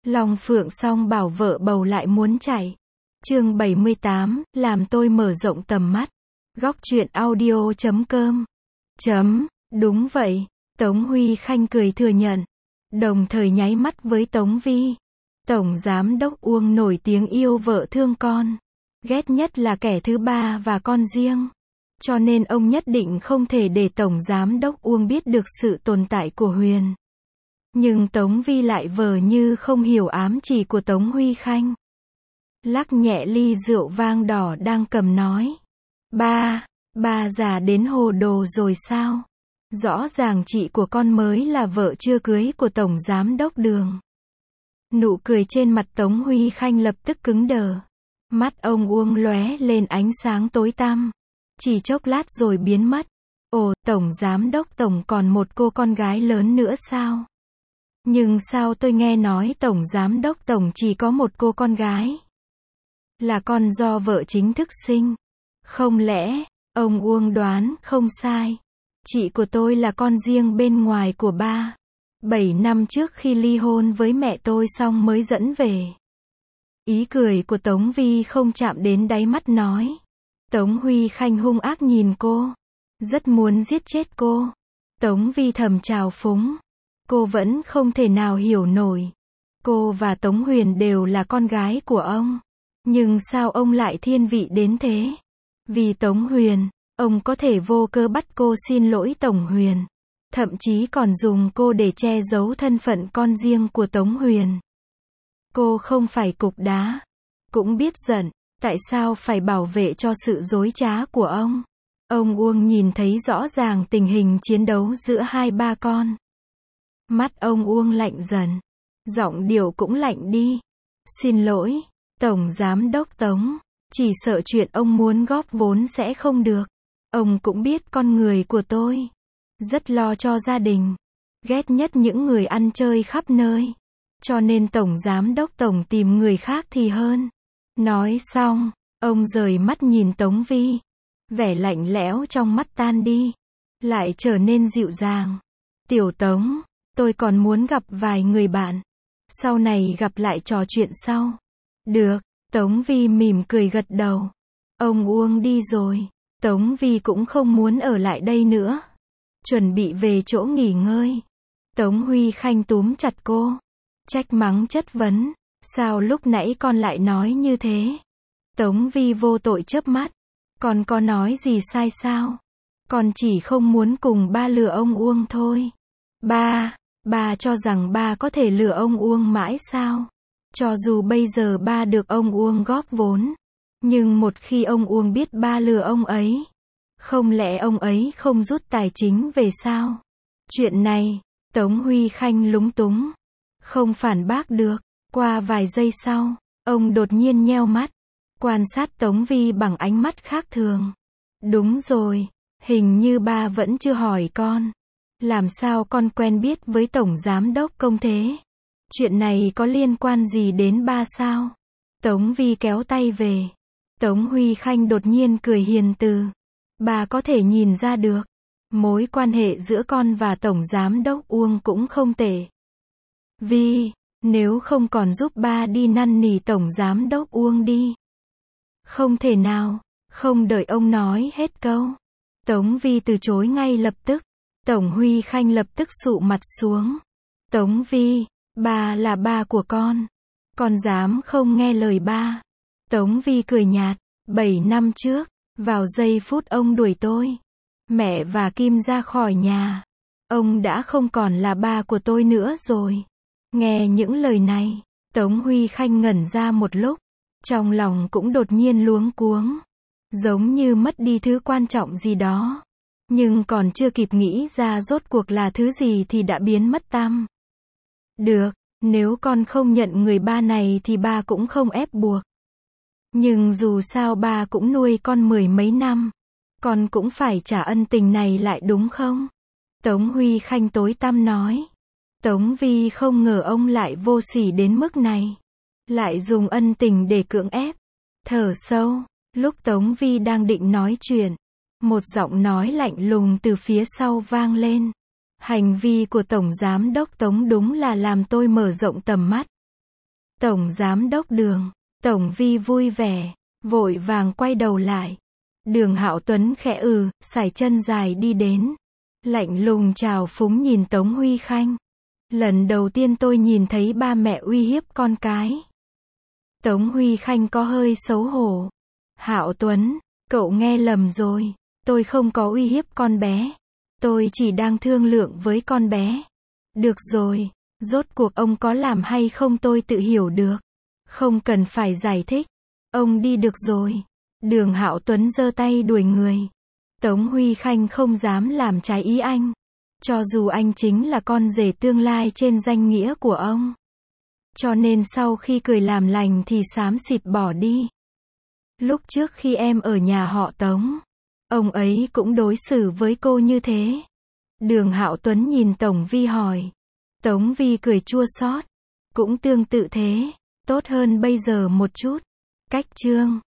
Long Phượng Song bảo vợ bầu lại muốn chạy. Chương 78, làm tôi mở rộng tầm mắt. Góc truyện audio.com. Đúng vậy, Tống Huy Khanh cười thừa nhận. Đồng thời nháy mắt với Tống Vi. Tổng Giám đốc Uông nổi tiếng yêu vợ thương con. Ghét nhất là kẻ thứ ba và con riêng. Cho nên ông nhất định không thể để Tổng Giám đốc Uông biết được sự tồn tại của Huyền. Nhưng Tống Vi lại vờ như không hiểu ám chỉ của Tống Huy Khanh. Lắc nhẹ ly rượu vang đỏ đang cầm nói. Ba già đến hồ đồ rồi sao? Rõ ràng chị của con mới là vợ chưa cưới của Tổng Giám đốc Đường. Nụ cười trên mặt Tống Huy Khanh lập tức cứng đờ. Mắt ông Uông lóe lên ánh sáng tối tăm. Chỉ chốc lát rồi biến mất. Ồ, Tổng Giám đốc Tổng còn một cô con gái lớn nữa sao? Nhưng sao tôi nghe nói Tổng Giám đốc Tổng chỉ có một cô con gái? Là con do vợ chính thức sinh. Không lẽ, ông Uông đoán không sai. Chị của tôi là con riêng bên ngoài của ba. 7 năm trước khi ly hôn với mẹ tôi xong mới dẫn về. Ý cười của Tống Vi không chạm đến đáy mắt nói. Tống Huy Khanh hung ác nhìn cô. Rất muốn giết chết cô. Tống Vi thầm trào phúng. Cô vẫn không thể nào hiểu nổi. Cô và Tống Huyền đều là con gái của ông. Nhưng sao ông lại thiên vị đến thế? Vì Tống Huyền, ông có thể vô cớ bắt cô xin lỗi Tổng Huyền. Thậm chí còn dùng cô để che giấu thân phận con riêng của Tống Huyền. Cô không phải cục đá. Cũng biết giận. Tại sao phải bảo vệ cho sự dối trá của ông? Ông Uông nhìn thấy rõ ràng tình hình chiến đấu giữa hai ba con. Mắt ông Uông lạnh dần. Giọng điệu cũng lạnh đi. Xin lỗi, Tổng Giám đốc Tống. Chỉ sợ chuyện ông muốn góp vốn sẽ không được. Ông cũng biết con người của tôi. Rất lo cho gia đình. Ghét nhất những người ăn chơi khắp nơi. Cho nên Tổng Giám đốc Tổng tìm người khác thì hơn. Nói xong, ông rời mắt nhìn Tống Vi. Vẻ lạnh lẽo trong mắt tan đi. Lại trở nên dịu dàng. Tiểu Tống, tôi còn muốn gặp vài người bạn. Sau này gặp lại trò chuyện sau. Được, Tống Vi mỉm cười gật đầu. Ông Uông đi rồi. Tống Vi cũng không muốn ở lại đây nữa. Chuẩn bị về chỗ nghỉ ngơi. Tống Huy Khanh túm chặt cô. Trách mắng chất vấn. Sao lúc nãy con lại nói như thế? Tống Vi vô tội chớp mắt. Con có nói gì sai sao? Con chỉ không muốn cùng ba lừa ông Uông thôi. Ba cho rằng ba có thể lừa ông Uông mãi sao? Cho dù bây giờ ba được ông Uông góp vốn. Nhưng một khi ông Uông biết ba lừa ông ấy. Không lẽ ông ấy không rút tài chính về sao? Chuyện này, Tống Huy Khanh lúng túng. Không phản bác được. Qua vài giây sau, ông đột nhiên nheo mắt. Quan sát Tống Vi bằng ánh mắt khác thường. Đúng rồi, hình như ba vẫn chưa hỏi con. Làm sao con quen biết với Tổng Giám đốc Công thế? Chuyện này có liên quan gì đến ba sao? Tống Vi kéo tay về. Tống Huy Khanh đột nhiên cười hiền từ. Bà có thể nhìn ra được. Mối quan hệ giữa con và Tổng Giám đốc Uông cũng không tệ. Vi, nếu không còn giúp ba đi năn nỉ Tổng Giám đốc Uông đi. Không thể nào, không đợi ông nói hết câu. Tống Vi từ chối ngay lập tức. Tổng Huy Khanh lập tức sụ mặt xuống. Tống Vi, ba là ba của con dám không nghe lời ba. Tống Vi cười nhạt. 7 năm trước, vào giây phút ông đuổi tôi, mẹ và Kim ra khỏi nhà, ông đã không còn là ba của tôi nữa rồi. Nghe những lời này, Tống Huy Khanh ngẩn ra một lúc, trong lòng cũng đột nhiên luống cuống, giống như mất đi thứ quan trọng gì đó. Nhưng còn chưa kịp nghĩ ra rốt cuộc là thứ gì thì đã biến mất tăm. Được, nếu con không nhận người ba này thì ba cũng không ép buộc. Nhưng dù sao ba cũng nuôi con 10 mấy năm. Con cũng phải trả ân tình này lại đúng không? Tống Huy Khanh tối tăm nói. Tống Vi không ngờ ông lại vô sỉ đến mức này. Lại dùng ân tình để cưỡng ép. Thở sâu, lúc Tống Vi đang định nói chuyện. Một giọng nói lạnh lùng từ phía sau vang lên. Hành vi của Tổng Giám đốc Tống đúng là làm tôi mở rộng tầm mắt. Tổng giám đốc Đường. Tổng Vi vui vẻ, vội vàng quay đầu lại. Đường Hạo Tuấn khẽ sải chân dài đi đến. Lạnh lùng trào phúng nhìn Tống Huy Khanh. Lần đầu tiên tôi nhìn thấy ba mẹ uy hiếp con cái. Tống Huy Khanh có hơi xấu hổ. Hạo Tuấn, cậu nghe lầm rồi. Tôi không có uy hiếp con bé. Tôi chỉ đang thương lượng với con bé. Được rồi, rốt cuộc ông có làm hay không tôi tự hiểu được. Không cần phải giải thích. Ông đi được rồi. Đường Hạo Tuấn giơ tay đuổi người. Tống Huy Khanh không dám làm trái ý anh. Cho dù anh chính là con rể tương lai trên danh nghĩa của ông. Cho nên sau khi cười làm lành thì xám xịt bỏ đi. Lúc trước khi em ở nhà họ Tống, ông ấy cũng đối xử với cô như thế. Đường Hạo Tuấn nhìn Tổng Vi hỏi. Tống Vi cười chua xót. Cũng tương tự thế, tốt hơn bây giờ một chút. Cách chương